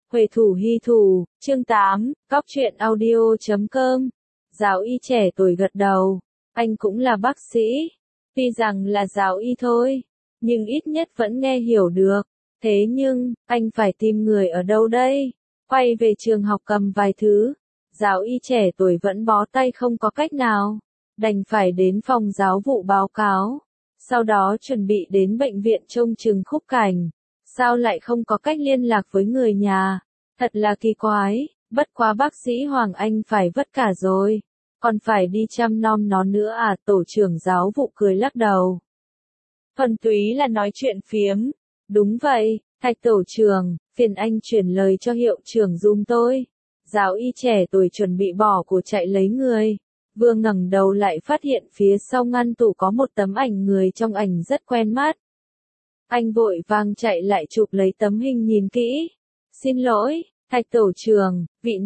Huệ thủ hy thủ, chương 8, Cóc truyện audio.com. Giáo y trẻ tuổi gật đầu, anh cũng là bác sĩ, tuy rằng là giáo y thôi, nhưng ít nhất vẫn nghe hiểu được. Thế nhưng, anh phải tìm người ở đâu đây? Quay về trường học cầm vài thứ. Giáo y trẻ tuổi vẫn bó tay không có cách nào, đành phải đến phòng giáo vụ báo cáo, sau đó chuẩn bị đến bệnh viện trông chừng Khúc Cảnh. Sao lại không có cách liên lạc với người nhà? Thật là kỳ quái, bất quá bác sĩ Hoàng Anh phải vất cả rồi, còn phải đi chăm nom nó nữa à? Tổ trưởng giáo vụ cười lắc đầu. Thuần túy là nói chuyện phiếm. Đúng vậy, Thạch tổ trưởng, phiền anh chuyển lời cho hiệu trưởng giùm tôi. Giáo y trẻ tuổi chuẩn bị bỏ của chạy lấy người. Vừa ngẩng đầu lại phát hiện phía sau ngăn tủ có một tấm ảnh người trong ảnh rất quen mắt. Anh vội vàng chạy lại chụp lấy tấm hình nhìn kỹ. Xin lỗi, Thạch tổ trưởng,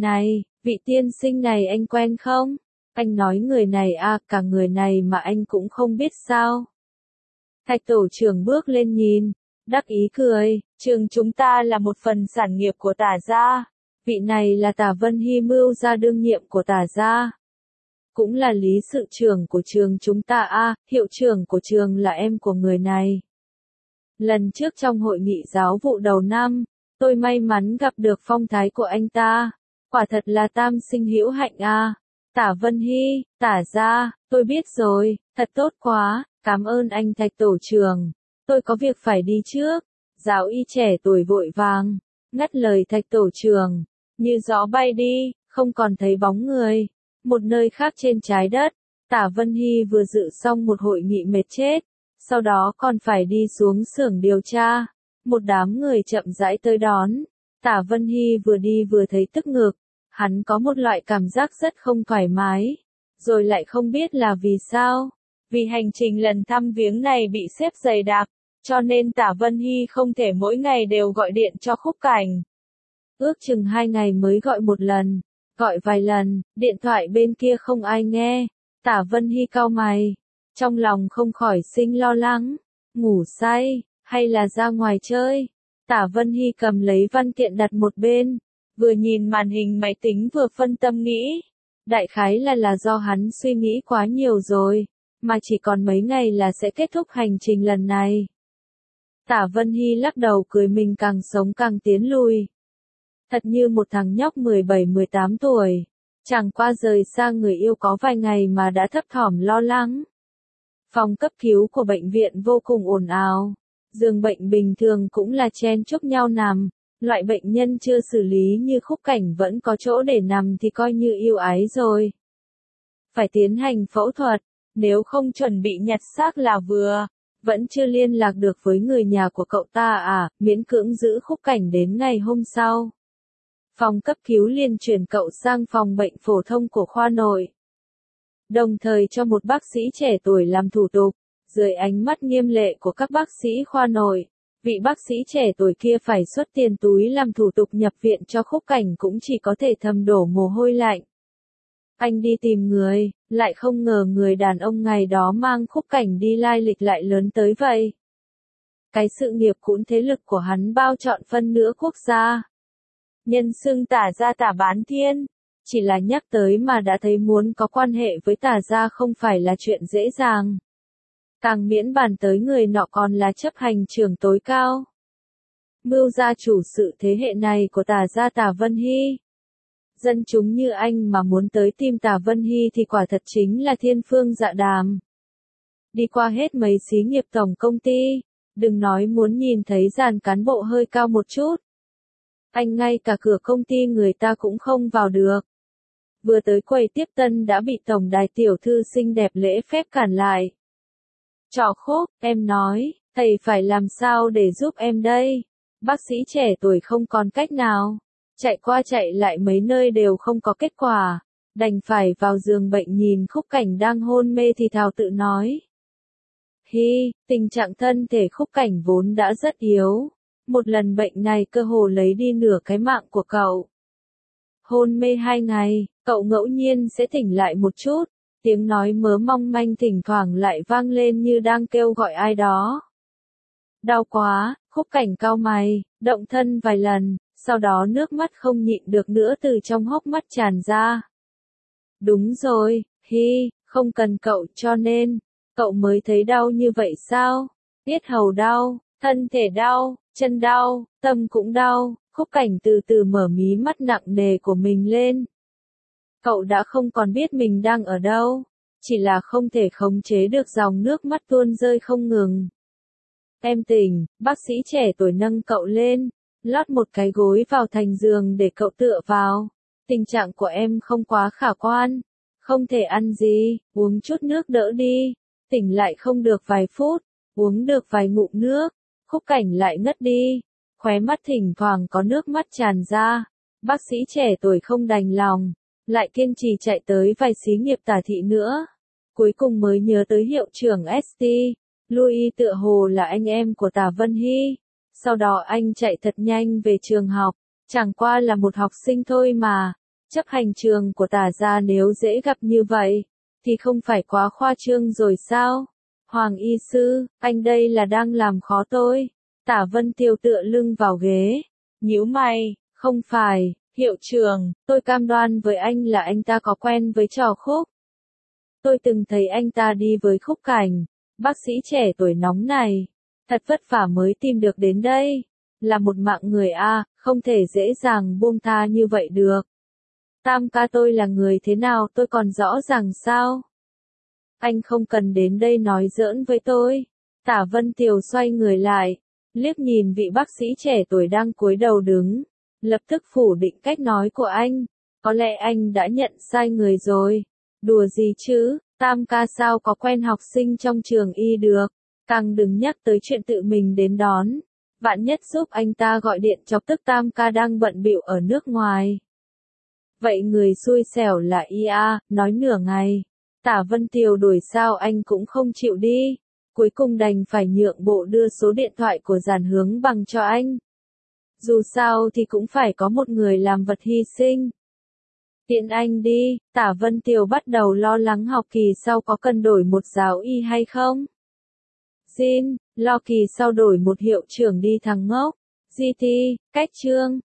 vị tiên sinh này anh quen không? Anh nói người này à, cả người này mà anh cũng không biết sao? Thạch tổ trưởng bước lên nhìn, đắc ý cười, trường chúng ta là một phần sản nghiệp của Tả gia. Vị này là Tả Vân Hy, mưu gia đương nhiệm của Tả gia. Cũng là lý sự trưởng của trường chúng ta à, hiệu trưởng của trường là em của người này. Lần trước trong hội nghị giáo vụ đầu năm, tôi may mắn gặp được phong thái của anh ta. Quả thật là tam sinh hữu hạnh à. Tả Vân Hy, Tả gia, tôi biết rồi, thật tốt quá, cảm ơn anh Thạch tổ trưởng. Tôi có việc phải đi trước. Giáo y trẻ tuổi vội vàng, ngắt lời Thạch tổ trưởng, như gió bay đi, không còn thấy bóng người. Một nơi khác trên trái đất, Tả Vân Hy vừa dự xong một hội nghị mệt chết, sau đó còn phải đi xuống xưởng điều tra. Một đám người chậm rãi tới đón. Tả Vân Hy vừa đi vừa thấy tức ngực, hắn có một loại cảm giác rất không thoải mái, rồi lại không biết là vì sao. Vì hành trình lần thăm viếng này bị xếp dày đặc, cho nên Tả Vân Hy không thể mỗi ngày đều gọi điện cho Khúc Cảnh. Ước chừng 2 ngày mới gọi một lần, gọi vài lần, điện thoại bên kia không ai nghe. Tả Vân Hy cau mày, trong lòng không khỏi sinh lo lắng, ngủ say, hay là ra ngoài chơi. Tả Vân Hy cầm lấy văn kiện đặt một bên, vừa nhìn màn hình máy tính vừa phân tâm nghĩ. Đại khái là do hắn suy nghĩ quá nhiều rồi, mà chỉ còn mấy ngày là sẽ kết thúc hành trình lần này. Tả Vân Hy lắc đầu cười, mình càng sống càng tiến lùi. Thật như một thằng nhóc 17-18 tuổi, chẳng qua rời xa người yêu có vài ngày mà đã thấp thỏm lo lắng. Phòng cấp cứu của bệnh viện vô cùng ồn ào, giường bệnh bình thường cũng là chen chúc nhau nằm, loại bệnh nhân chưa xử lý như Khúc Cảnh vẫn có chỗ để nằm thì coi như yêu ái rồi. Phải tiến hành phẫu thuật, nếu không chuẩn bị nhặt xác là vừa. Vẫn chưa liên lạc được với người nhà của cậu ta à, miễn cưỡng giữ Khúc Cảnh đến ngày hôm sau. Phòng cấp cứu liền chuyển cậu sang phòng bệnh phổ thông của khoa nội. Đồng thời cho một bác sĩ trẻ tuổi làm thủ tục. Dưới ánh mắt nghiêm lệ của các bác sĩ khoa nội, vị bác sĩ trẻ tuổi kia phải xuất tiền túi làm thủ tục nhập viện cho Khúc Cảnh cũng chỉ có thể thầm đổ mồ hôi lạnh. Anh đi tìm người, lại không ngờ người đàn ông ngày đó mang Khúc Cảnh đi lai lịch lại lớn tới vậy. Cái sự nghiệp cũng thế lực của hắn bao trọn phân nửa quốc gia. Nhân xưng Tả gia Tả Bán Thiên, chỉ là nhắc tới mà đã thấy muốn có quan hệ với Tả gia không phải là chuyện dễ dàng. Càng miễn bàn tới người nọ còn là chấp hành trưởng tối cao. Mưu gia chủ sự thế hệ này của Tả gia Tả Vân Hy. Dân chúng như anh mà muốn tới tìm Tả Vân Hy thì quả thật chính là thiên phương dạ đàm. Đi qua hết mấy xí nghiệp tổng công ty, đừng nói muốn nhìn thấy dàn cán bộ hơi cao một chút. Anh ngay cả cửa công ty người ta cũng không vào được. Vừa tới quầy tiếp tân đã bị tổng đài tiểu thư xinh đẹp lễ phép cản lại. Trò khúc, em nói, thầy phải làm sao để giúp em đây? Bác sĩ trẻ tuổi không còn cách nào. Chạy qua chạy lại mấy nơi đều không có kết quả. Đành phải vào giường bệnh nhìn Khúc Cảnh đang hôn mê thì thào tự nói. Hi, tình trạng thân thể Khúc Cảnh vốn đã rất yếu. Một lần bệnh này cơ hồ lấy đi nửa cái mạng của cậu. Hôn mê 2 ngày, cậu ngẫu nhiên sẽ tỉnh lại một chút. Tiếng nói mớ mong manh thỉnh thoảng lại vang lên như đang kêu gọi ai đó. Đau quá, Khúc Cảnh cau mày, động thân vài lần, Sau đó nước mắt không nhịn được nữa từ trong hốc mắt tràn ra. Đúng rồi, không cần cậu cho nên, cậu mới thấy đau như vậy sao? Yết hầu đau, thân thể đau, chân đau, tâm cũng đau. Khúc Cảnh từ từ mở mí mắt nặng nề của mình lên. Cậu đã không còn biết mình đang ở đâu, chỉ là không thể khống chế được dòng nước mắt tuôn rơi không ngừng. Em tỉnh, bác sĩ trẻ tuổi nâng cậu lên, lót một cái gối vào thành giường để cậu tựa vào. Tình trạng của em không quá khả quan, không thể ăn gì, uống chút nước đỡ đi. Tỉnh lại không được vài phút, uống được vài ngụm nước, Khúc Cảnh lại ngất đi. Khóe mắt thỉnh thoảng có nước mắt tràn ra. Bác sĩ trẻ tuổi không đành lòng, lại kiên trì chạy tới vài xí nghiệp Tả thị nữa. Cuối cùng mới nhớ tới hiệu trưởng ST. Louis tựa hồ là anh em của Tả Vân Hy. Sau đó anh chạy thật nhanh về trường học, chẳng qua là một học sinh thôi mà. Chấp hành trường của Tả gia nếu dễ gặp như vậy, thì không phải quá khoa trương rồi sao? Hoàng y sư, anh đây là đang làm khó tôi. Tả Vân Tiêu tựa lưng vào ghế, nhíu mày, không phải, hiệu trưởng, tôi cam đoan với anh là anh ta có quen với trò Khúc. Tôi từng thấy anh ta đi với Khúc Cảnh. Bác sĩ trẻ tuổi nóng này, thật vất vả mới tìm được đến đây, là một mạng người a, không thể dễ dàng buông tha như vậy được. Tam ca tôi là người thế nào tôi còn rõ ràng sao? Anh không cần đến đây nói giỡn với tôi. Tả Vân Tiều xoay người lại, liếc nhìn vị bác sĩ trẻ tuổi đang cúi đầu đứng, lập tức phủ định cách nói của anh. Có lẽ anh đã nhận sai người rồi. Đùa gì chứ, Tam ca sao có quen học sinh trong trường y được. Càng đừng nhắc tới chuyện tự mình đến đón. Vạn nhất giúp anh ta gọi điện chọc tức Tam ca đang bận bịu ở nước ngoài. Vậy người xui xẻo là IA, nói nửa ngày. Tả Vân Tiều đuổi sao anh cũng không chịu đi. Cuối cùng đành phải nhượng bộ đưa số điện thoại của Giản Hướng Bằng cho anh. Dù sao thì cũng phải có một người làm vật hy sinh. Tiện anh đi, Tả Vân Tiều bắt đầu lo lắng học kỳ sau có cần đổi một giáo y hay không? Xin, lo kỳ sau đổi một hiệu trưởng đi thằng ngốc. GT, cách chương.